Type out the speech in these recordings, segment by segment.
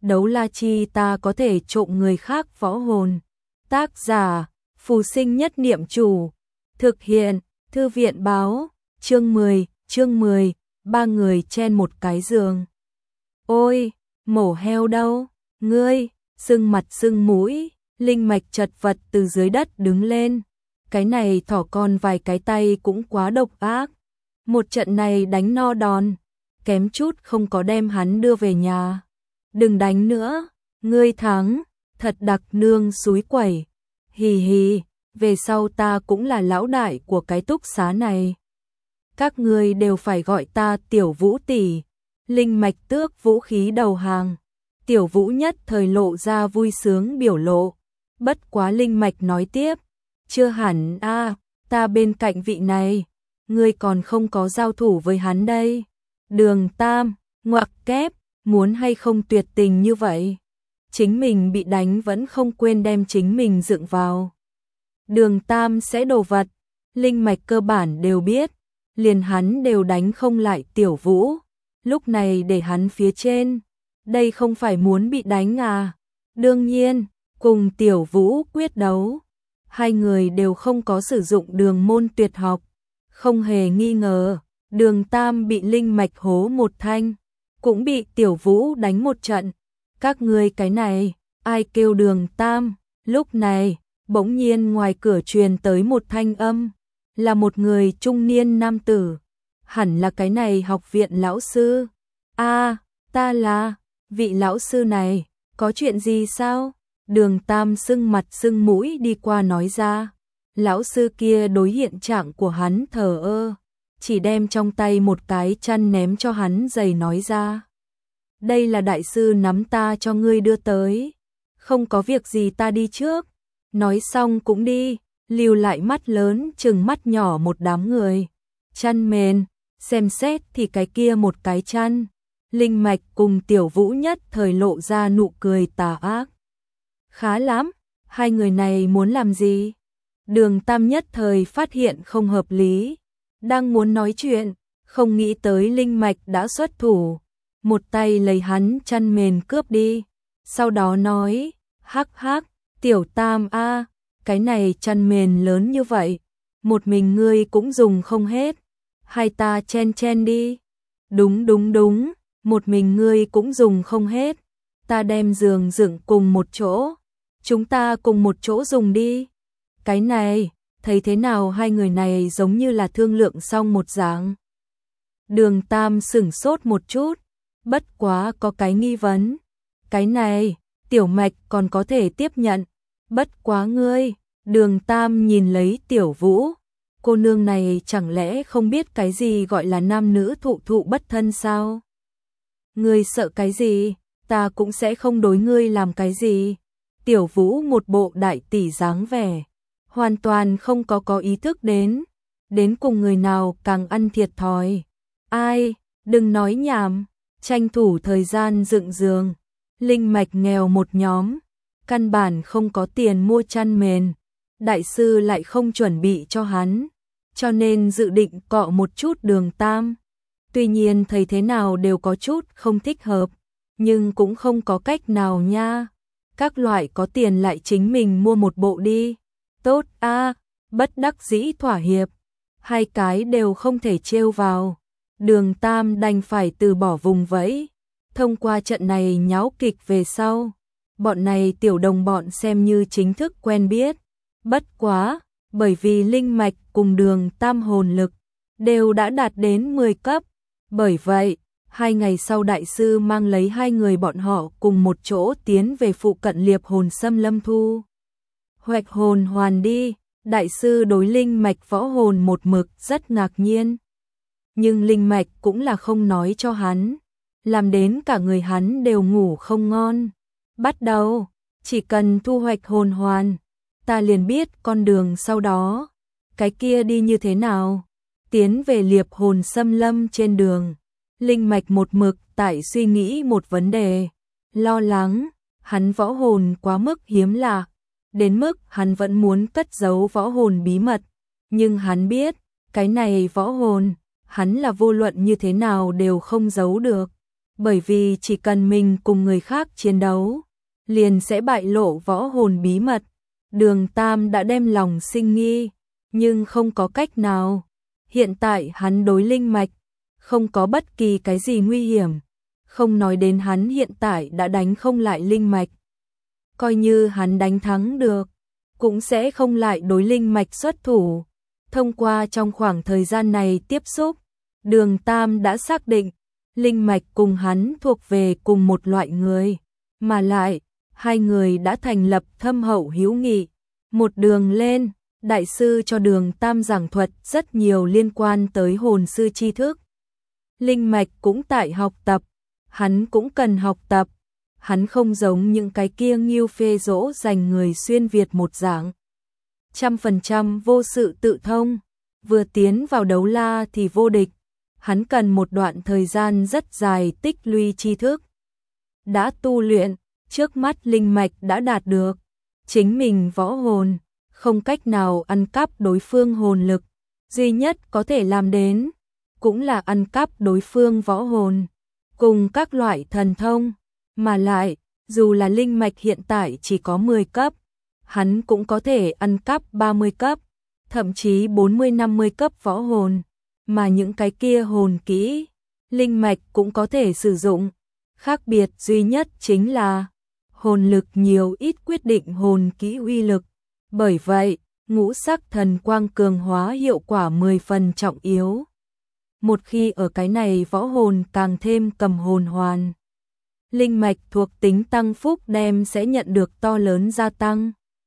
đấu la chi ta có thể trộm người khác võ hồn. Tác giả, Phù Sinh Nhất Niệm Chủ. Thực hiện, Thư viện báo, chương 10, ba người chen một cái giường. Ôi, mổ heo đâu, ngươi, sưng mặt sưng mũi, Linh Mạch chật vật từ dưới đất đứng lên. Cái này thỏ con vài cái tay cũng quá độc ác. Một trận này đánh no đòn, kém chút không có đem hắn đưa về nhà. Đừng đánh nữa, ngươi thắng, thật đặc nương xúi quẩy. Hì hì, về sau ta cũng là lão đại của cái túc xá này. Các ngươi đều phải gọi ta Tiểu Vũ tỷ. Linh Mạch tước vũ khí đầu hàng. Tiểu Vũ nhất thời lộ ra vui sướng biểu lộ. Bất quá Linh Mạch nói tiếp, chưa hẳn a, ta bên cạnh vị này, ngươi còn không có giao thủ với hắn đây. Đường Tam, ngoặc kép, muốn hay không tuyệt tình như vậy? Chính mình bị đánh vẫn không quên đem chính mình dựng vào. Đường Tam sẽ đồ vật, Linh Mạch cơ bản đều biết, liền hắn đều đánh không lại Tiểu Vũ, lúc này để hắn phía trên, đây không phải muốn bị đánh à? Đương nhiên, cùng Tiểu Vũ quyết đấu, hai người đều không có sử dụng đường môn tuyệt học, không hề nghi ngờ, Đường Tam bị Linh Mạch hố một thanh, cũng bị Tiểu Vũ đánh một trận. Các ngươi cái này, ai kêu Đường Tam? Lúc này, bỗng nhiên ngoài cửa truyền tới một thanh âm, là một người trung niên nam tử, hẳn là cái này học viện lão sư. A, ta là, vị lão sư này, có chuyện gì sao? Đường Tam sưng mặt sưng mũi đi qua nói ra. Lão sư kia đối hiện trạng của hắn thờ ơ, chỉ đem trong tay một cái chăn ném cho hắn giày nói ra. Đây là đại sư nắm ta cho ngươi đưa tới, không có việc gì ta đi trước. Nói xong cũng đi, lưu lại mắt lớn chừng mắt nhỏ một đám người. Chăn mền, xem xét thì cái kia một cái chăn. Linh Mạch cùng Tiểu Vũ nhất thời lộ ra nụ cười tà ác. Khá lắm, hai người này muốn làm gì? Đường Tam nhất thời phát hiện không hợp lý, đang muốn nói chuyện, không nghĩ tới Linh Mạch đã xuất thủ, một tay lấy hắn chăn mền cướp đi, sau đó nói, hắc hắc, Tiểu Tam a, cái này chăn mền lớn như vậy, một mình ngươi cũng dùng không hết, hai ta chen chen đi. Đúng, một mình ngươi cũng dùng không hết, ta đem giường dựng cùng một chỗ, chúng ta cùng một chỗ dùng đi. Cái này, thấy thế nào hai người này giống như là thương lượng xong một dạng. Đường Tam sửng sốt một chút, bất quá có cái nghi vấn. Cái này, Tiểu Mạch còn có thể tiếp nhận, bất quá ngươi. Đường Tam nhìn lấy Tiểu Vũ, cô nương này chẳng lẽ không biết cái gì gọi là nam nữ thụ thụ bất thân sao? Ngươi sợ cái gì, ta cũng sẽ không đối ngươi làm cái gì. Tiểu Vũ một bộ đại tỷ dáng vẻ, hoàn toàn không có ý thức đến cùng người nào càng ăn thiệt thòi. Ai, đừng nói nhảm, tranh thủ thời gian dựng giường. Linh Mạch nghèo một nhóm, căn bản không có tiền mua chăn mền, đại sư lại không chuẩn bị cho hắn, cho nên dự định cọ một chút Đường Tam. Tuy nhiên thấy thế nào đều có chút không thích hợp, nhưng cũng không có cách nào nha. Các loại có tiền lại chính mình mua một bộ đi. Tốt a, bất đắc dĩ thỏa hiệp, hai cái đều không thể trêu vào. Đường Tam đành phải từ bỏ vùng vẫy. Thông qua trận này nháo kịch về sau, bọn này tiểu đồng bọn xem như chính thức quen biết. Bất quá, bởi vì Linh Mạch cùng Đường Tam hồn lực đều đã đạt đến 10 cấp. Bởi vậy, 2 ngày sau đại sư mang lấy hai người bọn họ cùng một chỗ tiến về phụ cận Liệp Hồn Xâm Lâm thu hoạch hồn hoàn đi. Đại sư đối Linh Mạch võ hồn một mực rất ngạc nhiên. Nhưng Linh Mạch cũng là không nói cho hắn, làm đến cả người hắn đều ngủ không ngon. Bắt đầu, chỉ cần thu hoạch hồn hoàn, ta liền biết con đường sau đó, cái kia đi như thế nào. Tiến về Liệp Hồn Xâm Lâm trên đường, Linh Mạch một mực tại suy nghĩ một vấn đề, lo lắng, hắn võ hồn quá mức hiếm lạ, đến mức hắn vẫn muốn cất giấu võ hồn bí mật, nhưng hắn biết, cái này võ hồn, hắn là vô luận như thế nào đều không giấu được. bởi vì chỉ cần mình cùng người khác chiến đấu, liền sẽ bại lộ võ hồn bí mật. Đường Tam đã đem lòng sinh nghi, nhưng không có cách nào. Hiện tại hắn đối linh mạch, không có bất kỳ cái gì nguy hiểm. Không nói đến hắn hiện tại đã đánh không lại linh mạch. Coi như hắn đánh thắng được, cũng sẽ không lại đối linh mạch xuất thủ. Thông qua trong khoảng thời gian này tiếp xúc, Đường Tam đã xác định, linh mạch cùng hắn thuộc về cùng một loại người. Mà lại, hai người đã thành lập thâm hậu hữu nghị. Một đường lên, đại sư cho Đường Tam giảng thuật rất nhiều liên quan tới hồn sư tri thức. Linh mạch cũng tại học tập, hắn cũng cần học tập. Hắn không giống những cái kia nghiêu phê dỗ dành người xuyên Việt một dạng. 100% vô sự tự thông, vừa tiến vào đấu la thì vô địch. Hắn cần một đoạn thời gian rất dài tích lũy tri thức. Đã tu luyện, trước mắt linh mạch đã đạt được. Chính mình võ hồn, không cách nào ăn cắp đối phương hồn lực. Duy nhất có thể làm đến, cũng là ăn cắp đối phương võ hồn. Cùng các loại thần thông, mà lại, dù là linh mạch hiện tại chỉ có 10 cấp, hắn cũng có thể ăn cắp 30 cấp, thậm chí 40-50 cấp võ hồn. Mà những cái kia hồn kỹ, linh mạch cũng có thể sử dụng. Khác biệt duy nhất chính là hồn lực nhiều ít quyết định hồn kỹ uy lực. Bởi vậy, ngũ sắc thần quang cường hóa hiệu quả 10 phần trọng yếu. Một khi ở cái này võ hồn càng thêm cầm hồn hoàn, linh mạch thuộc tính tăng phúc đem sẽ nhận được to lớn gia tăng.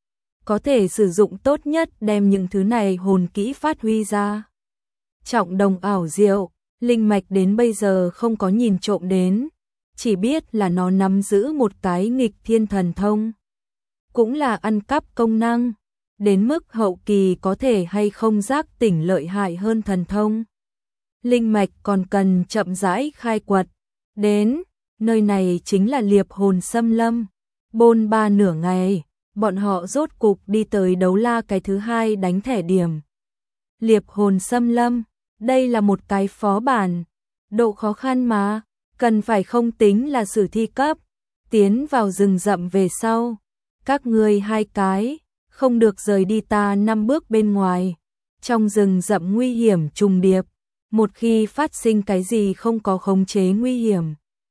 Có thể sử dụng tốt nhất đem những thứ này hồn kỹ phát huy ra. Trọng đồng ảo diệu, linh mạch đến bây giờ không có nhìn trộm đến, chỉ biết là nó nắm giữ một cái nghịch thiên thần thông. Cũng là ăn cắp công năng, đến mức hậu kỳ có thể hay không giác tỉnh lợi hại hơn thần thông. Linh mạch còn cần chậm rãi khai quật. Đến, nơi này chính là Liệp Hồn Xâm Lâm. Bôn ba nửa ngày, bọn họ rốt cục đi tới đấu la cái thứ hai đánh thẻ điểm. Liệp Hồn Xâm Lâm, đây là một cái phó bản. Độ khó khăn mà, cần phải không tính là sử thi cấp. Tiến vào rừng rậm về sau, các ngươi hai cái, không được rời đi ta 5 bước bên ngoài. Trong rừng rậm nguy hiểm trùng điệp, một khi phát sinh cái gì không có khống chế nguy hiểm,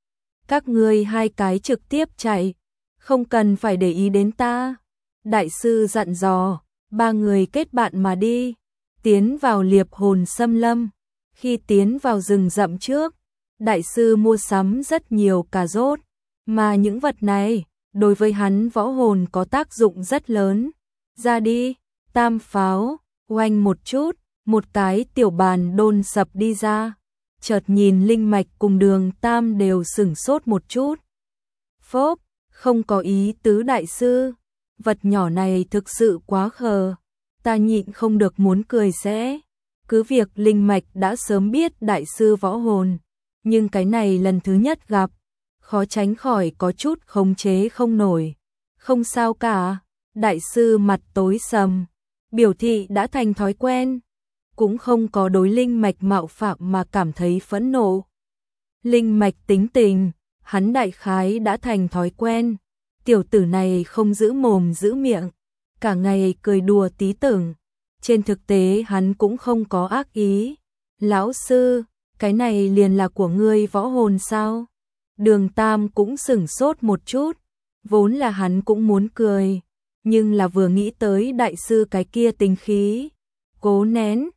các ngươi hai cái trực tiếp chạy, không cần phải để ý đến ta. Đại sư dặn dò, ba người kết bạn mà đi, tiến vào Liệp Hồn Xâm Lâm. Khi tiến vào rừng rậm trước, đại sư mua sắm rất nhiều cà rốt, mà những vật này, đối với hắn võ hồn có tác dụng rất lớn. Ra đi, tam pháo, oanh một chút, một cái tiểu bàn đôn sập đi ra. Chợt nhìn linh mạch cùng Đường Tam đều sửng sốt một chút. Phốp, không có ý tứ đại sư, vật nhỏ này thực sự quá khờ, ta nhịn không được muốn cười sẽ. Cứ việc linh mạch đã sớm biết đại sư võ hồn, nhưng cái này lần thứ nhất gặp, khó tránh khỏi có chút khống chế không nổi. Không sao cả, đại sư mặt tối sầm, biểu thị đã thành thói quen, cũng không có đối linh mạch mạo phạm mà cảm thấy phẫn nộ. Linh mạch tính tình, hắn đại khái đã thành thói quen, tiểu tử này không giữ mồm giữ miệng, cả ngày cười đùa tí tưởng. Trên thực tế hắn cũng không có ác ý. Lão sư, cái này liền là của ngươi võ hồn sao? Đường Tam cũng sửng sốt một chút, vốn là hắn cũng muốn cười, nhưng là vừa nghĩ tới đại sư cái kia tính khí, cố nén.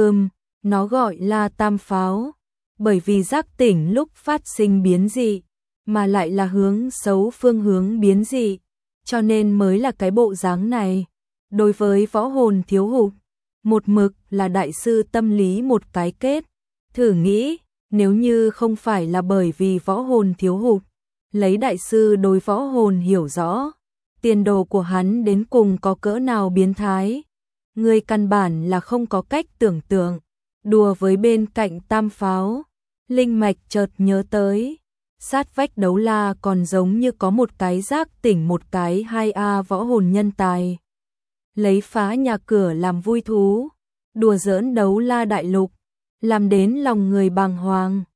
Nó gọi là tam pháo, bởi vì giác tỉnh lúc phát sinh biến dị, mà lại là hướng xấu phương hướng biến dị, cho nên mới là cái bộ dáng này. Đối với võ hồn thiếu hụt, một mực là đại sư tâm lý một cái kết. Thử nghĩ, nếu như không phải là bởi vì võ hồn thiếu hụt, lấy đại sư đối võ hồn hiểu rõ, tiền đồ của hắn đến cùng có cỡ nào biến thái. Người căn bản là không có cách tưởng tượng. Đùa với bên cạnh tam pháo, linh mạch chợt nhớ tới, sát vách đấu la còn giống như có một cái giác tỉnh một cái 2A võ hồn nhân tài. Lấy phá nhà cửa làm vui thú, đùa giỡn đấu la đại lục, làm đến lòng người bàng hoàng.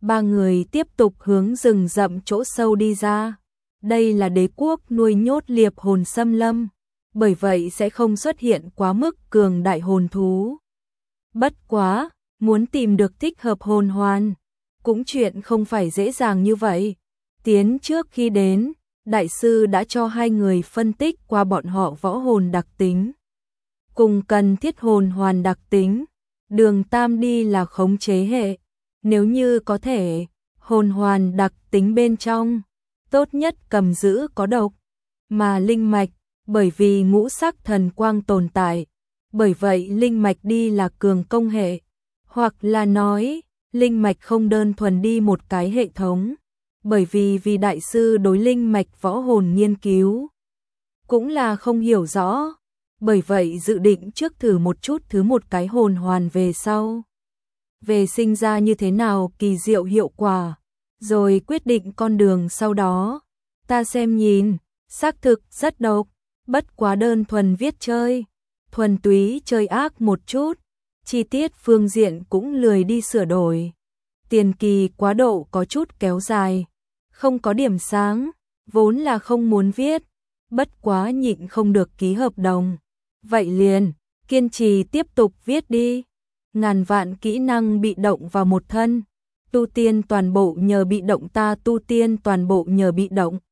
Ba người tiếp tục hướng rừng rậm chỗ sâu đi ra. Đây là đế quốc nuôi nhốt liệp hồn xâm lâm, bởi vậy sẽ không xuất hiện quá mức cường đại hồn thú. Bất quá, muốn tìm được thích hợp hồn hoàn, cũng chuyện không phải dễ dàng như vậy. Tiến trước khi đến, đại sư đã cho hai người phân tích qua bọn họ võ hồn đặc tính, cùng cần thiết hồn hoàn đặc tính. Đường tam đi là khống chế hệ, nếu như có thể, hồn hoàn đặc tính bên trong, tốt nhất cầm giữ có độc, mà linh mạch, bởi vì ngũ sắc thần quang tồn tại, bởi vậy linh mạch đi là cường công hệ, hoặc là nói, linh mạch không đơn thuần đi một cái hệ thống, bởi vì đại sư đối linh mạch võ hồn nghiên cứu, cũng là không hiểu rõ, bởi vậy dự định trước thử một chút thứ một cái hồn hoàn về sau. Về sinh ra như thế nào kỳ diệu hiệu quả, rồi quyết định con đường sau đó. Ta xem nhìn, xác thực rất độc, bất quá đơn thuần viết chơi, thuần túy chơi ác một chút, chi tiết phương diện cũng lười đi sửa đổi. Tiền kỳ quá độ có chút kéo dài, không có điểm sáng, vốn là không muốn viết, bất quá nhịn không được ký hợp đồng. Vậy liền, kiên trì tiếp tục viết đi. Ngàn vạn kỹ năng bị động vào một thân, tu tiên toàn bộ nhờ bị động, ta tu tiên toàn bộ nhờ bị động.